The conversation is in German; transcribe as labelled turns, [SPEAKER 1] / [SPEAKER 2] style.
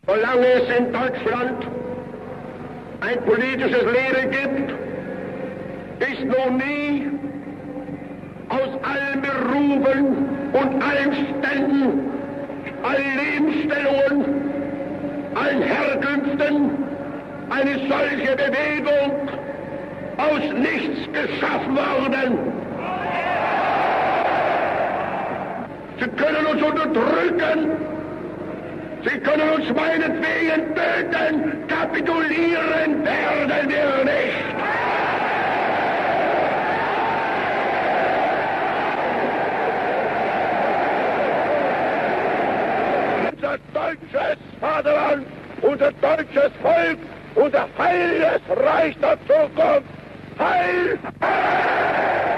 [SPEAKER 1] Solange es in Deutschland ein politisches Leben gibt, ist noch nie aus allen Berufen und allen Ständen, allen Lebensstellungen, allen Herkünften eine solche Bewegung aus nichts geschaffen worden. Sie können uns unterdrücken, Sie können uns meinetwegen töten, kapitulieren werden wir nicht. Unser deutsches Vaterland, unser deutsches Volk, unser heiles Reich der Zukunft. Heil!